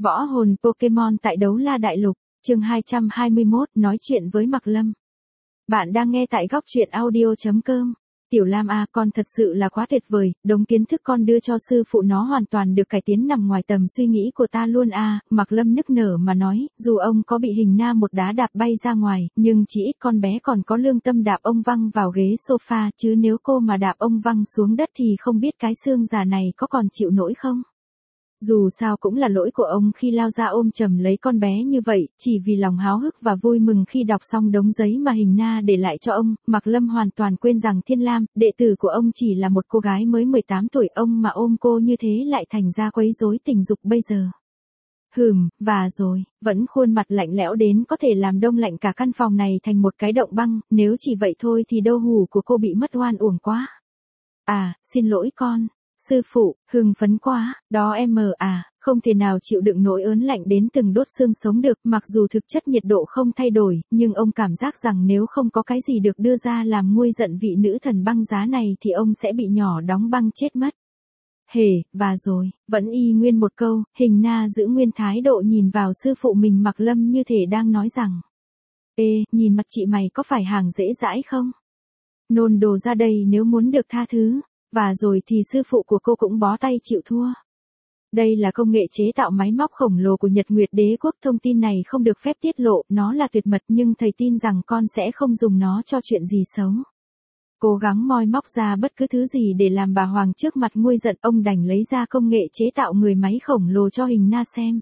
Võ hồn Pokemon tại Đấu La Đại Lục, chương 221, nói chuyện với Mạc Lâm. Bạn đang nghe tại góc truyện audio.com. Tiểu Lam à, con thật sự là quá tuyệt vời, đống kiến thức con đưa cho sư phụ nó hoàn toàn được cải tiến nằm ngoài tầm suy nghĩ của ta luôn à. Mạc Lâm nức nở mà nói, dù ông có bị hình na một đá đạp bay ra ngoài, nhưng chỉ ít con bé còn có lương tâm đạp ông văng vào ghế sofa, chứ nếu cô mà đạp ông văng xuống đất thì không biết cái xương già này có còn chịu nổi không. Dù sao cũng là lỗi của ông khi lao ra ôm chầm lấy con bé như vậy, chỉ vì lòng háo hức và vui mừng khi đọc xong đống giấy mà hình na để lại cho ông, Mạc Lâm hoàn toàn quên rằng Thiên Lam, đệ tử của ông chỉ là một cô gái mới 18 tuổi, ông mà ôm cô như thế lại thành ra quấy rối tình dục bây giờ. Và rồi, vẫn khuôn mặt lạnh lẽo đến có thể làm đông lạnh cả căn phòng này thành một cái động băng, nếu chỉ vậy thôi thì đâu hù của cô bị mất oan uổng quá. À, xin lỗi con. Sư phụ, hưng phấn quá, đó em à, không thể nào chịu đựng nỗi ớn lạnh đến từng đốt xương sống được, mặc dù thực chất nhiệt độ không thay đổi, nhưng ông cảm giác rằng nếu không có cái gì được đưa ra làm nguôi giận vị nữ thần băng giá này thì ông sẽ bị nhỏ đóng băng chết mất. Và rồi, vẫn y nguyên một câu, hình na giữ nguyên thái độ nhìn vào sư phụ mình Mạc Lâm như thể đang nói rằng: Ê, nhìn mặt chị mày có phải hàng dễ dãi không? Nôn đồ ra đây nếu muốn được tha thứ. Và rồi thì sư phụ của cô cũng bó tay chịu thua. Đây là công nghệ chế tạo máy móc khổng lồ của Nhật Nguyệt Đế Quốc, thông tin này không được phép tiết lộ, nó là tuyệt mật nhưng thầy tin rằng con sẽ không dùng nó cho chuyện gì xấu. Cố gắng moi móc ra bất cứ thứ gì để làm bà Hoàng trước mặt nguôi giận, ông đành lấy ra công nghệ chế tạo người máy khổng lồ cho hình na xem.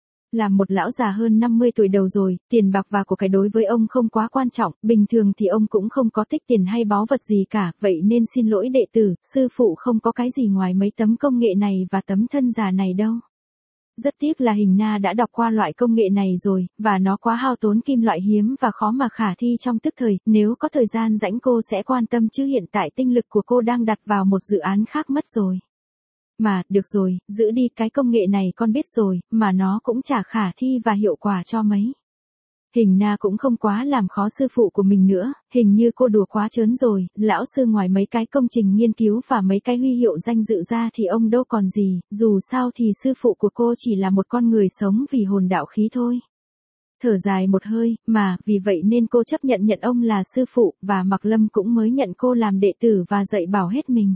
Là một lão già hơn 50 tuổi đầu rồi, tiền bạc và của cải đối với ông không quá quan trọng, bình thường thì ông cũng không có tích tiền hay báu vật gì cả, vậy nên xin lỗi đệ tử, sư phụ không có cái gì ngoài mấy tấm công nghệ này và tấm thân già này đâu. Rất tiếc là hình na đã đọc qua loại công nghệ này rồi, và nó quá hao tốn kim loại hiếm và khó mà khả thi trong tức thời, nếu có thời gian rảnh cô sẽ quan tâm chứ hiện tại tinh lực của cô đang đặt vào một dự án khác mất rồi. Mà, được rồi, giữ đi, cái công nghệ này con biết rồi, mà nó cũng chả khả thi và hiệu quả cho mấy. Hình na cũng không quá làm khó sư phụ của mình nữa, hình như cô đùa quá trớn rồi, lão sư ngoài mấy cái công trình nghiên cứu và mấy cái huy hiệu danh dự ra thì ông đâu còn gì, dù sao thì sư phụ của cô chỉ là một con người sống vì hồn đạo khí thôi. Thở dài một hơi, mà, vì vậy nên cô chấp nhận ông là sư phụ, và Mạc Lâm cũng mới nhận cô làm đệ tử và dạy bảo hết mình.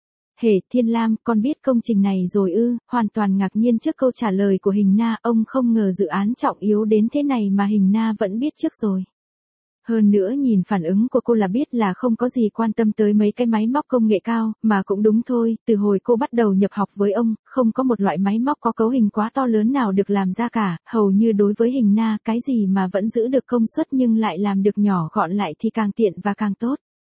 Thiên Lam, con biết công trình này rồi ư? Hoàn toàn ngạc nhiên trước câu trả lời của hình na, ông không ngờ dự án trọng yếu đến thế này mà hình na vẫn biết trước rồi. Hơn nữa nhìn phản ứng của cô là biết là không có gì quan tâm tới mấy cái máy móc công nghệ cao, mà cũng đúng thôi, từ hồi cô bắt đầu nhập học với ông, không có một loại máy móc có cấu hình quá to lớn nào được làm ra cả, hầu như đối với hình na, cái gì mà vẫn giữ được công suất nhưng lại làm được nhỏ gọn lại thì càng tiện và càng tốt.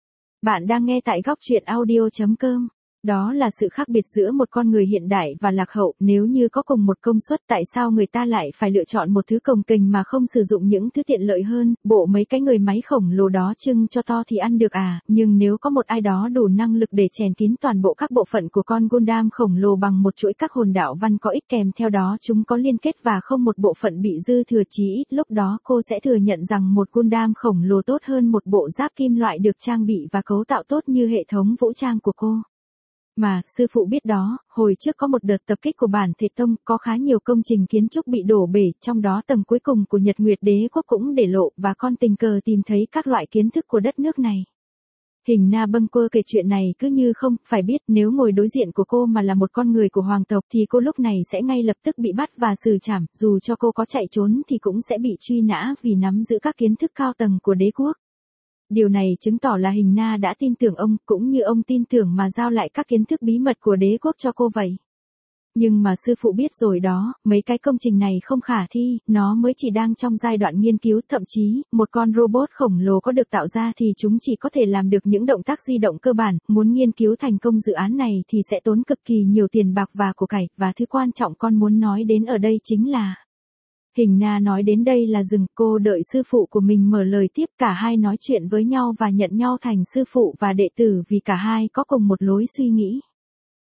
Bạn đang nghe tại góc truyện audio.com. Đó là sự khác biệt giữa một con người hiện đại và lạc hậu, nếu như có cùng một công suất tại sao người ta lại phải lựa chọn một thứ cồng kềnh mà không sử dụng những thứ tiện lợi hơn, bộ mấy cái người máy khổng lồ đó trưng cho to thì ăn được à, nhưng nếu có một ai đó đủ năng lực để chèn kín toàn bộ các bộ phận của con Gundam khổng lồ bằng một chuỗi các hồn đạo văn có ích kèm theo đó chúng có liên kết và không một bộ phận bị dư thừa, chí ít lúc đó cô sẽ thừa nhận rằng một Gundam khổng lồ tốt hơn một bộ giáp kim loại được trang bị và cấu tạo tốt như hệ thống vũ trang của cô. Mà, sư phụ biết đó, hồi trước có một đợt tập kích của bản thể tông, có khá nhiều công trình kiến trúc bị đổ bể, trong đó tầng cuối cùng của Nhật Nguyệt Đế Quốc cũng để lộ, và con tình cờ tìm thấy các loại kiến thức của đất nước này. Hình na bâng quơ kể chuyện này cứ như không, phải biết nếu ngồi đối diện của cô mà là một con người của hoàng tộc thì cô lúc này sẽ ngay lập tức bị bắt và xử trảm, dù cho cô có chạy trốn thì cũng sẽ bị truy nã vì nắm giữ các kiến thức cao tầng của đế quốc. Điều này chứng tỏ là hình na đã tin tưởng ông, cũng như ông tin tưởng mà giao lại các kiến thức bí mật của đế quốc cho cô vậy. Nhưng mà sư phụ biết rồi đó, mấy cái công trình này không khả thi, nó mới chỉ đang trong giai đoạn nghiên cứu, thậm chí, một con robot khổng lồ có được tạo ra thì chúng chỉ có thể làm được những động tác di động cơ bản, muốn nghiên cứu thành công dự án này thì sẽ tốn cực kỳ nhiều tiền bạc và của cải, và thứ quan trọng con muốn nói đến ở đây chính là... Hình na nói đến đây là dừng, cô đợi sư phụ của mình mở lời tiếp, cả hai nói chuyện với nhau và nhận nhau thành sư phụ và đệ tử vì cả hai có cùng một lối suy nghĩ.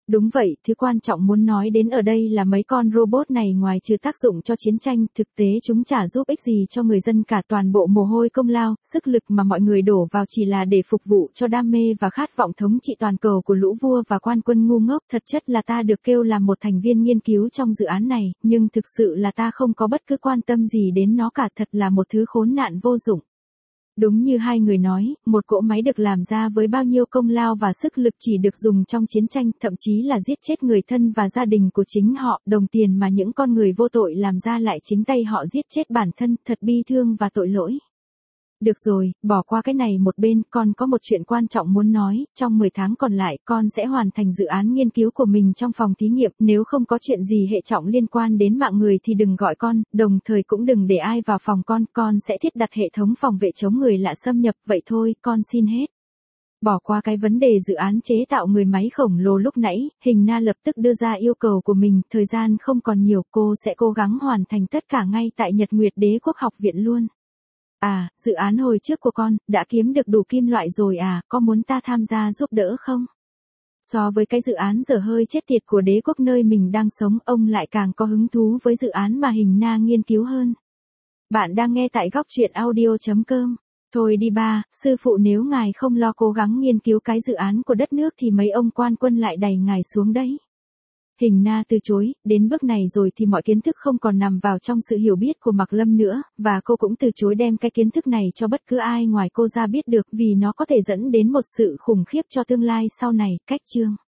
Đúng vậy, thứ quan trọng muốn nói đến ở đây là mấy con robot này ngoài trừ tác dụng cho chiến tranh, thực tế chúng chả giúp ích gì cho người dân cả, toàn bộ mồ hôi công lao, sức lực mà mọi người đổ vào chỉ là để phục vụ cho đam mê và khát vọng thống trị toàn cầu của lũ vua và quan quân ngu ngốc. Thật chất là ta được kêu làm một thành viên nghiên cứu trong dự án này, nhưng thực sự là ta không có bất cứ quan tâm gì đến nó cả, thật là một thứ khốn nạn vô dụng. Đúng như hai người nói, một cỗ máy được làm ra với bao nhiêu công lao và sức lực chỉ được dùng trong chiến tranh, thậm chí là giết chết người thân và gia đình của chính họ, đồng tiền mà những con người vô tội làm ra lại chính tay họ giết chết bản thân, thật bi thương và tội lỗi. Được rồi, bỏ qua cái này một bên, con có một chuyện quan trọng muốn nói, trong 10 tháng còn lại, con sẽ hoàn thành dự án nghiên cứu của mình trong phòng thí nghiệm, nếu không có chuyện gì hệ trọng liên quan đến mạng người thì đừng gọi con, đồng thời cũng đừng để ai vào phòng con sẽ thiết đặt hệ thống phòng vệ chống người lạ xâm nhập, vậy thôi, con xin hết. Bỏ qua cái vấn đề dự án chế tạo người máy khổng lồ lúc nãy, Hình Na lập tức đưa ra yêu cầu của mình, thời gian không còn nhiều, cô sẽ cố gắng hoàn thành tất cả ngay tại Nhật Nguyệt Đế Quốc học viện luôn. À, dự án hồi trước của con, đã kiếm được đủ kim loại rồi à, có muốn ta tham gia giúp đỡ không? So với cái dự án dở hơi chết tiệt của đế quốc nơi mình đang sống, ông lại càng có hứng thú với dự án mà Hình Na nghiên cứu hơn. Bạn đang nghe tại góc truyện audio.com. Thôi đi ba, sư phụ, nếu ngài không lo cố gắng nghiên cứu cái dự án của đất nước thì mấy ông quan quân lại đày ngài xuống đấy. Hình Na từ chối, đến bước này rồi thì mọi kiến thức không còn nằm vào trong sự hiểu biết của Mạc Lâm nữa, và cô cũng từ chối đem cái kiến thức này cho bất cứ ai ngoài cô ra biết được vì nó có thể dẫn đến một sự khủng khiếp cho tương lai sau này. Cách chương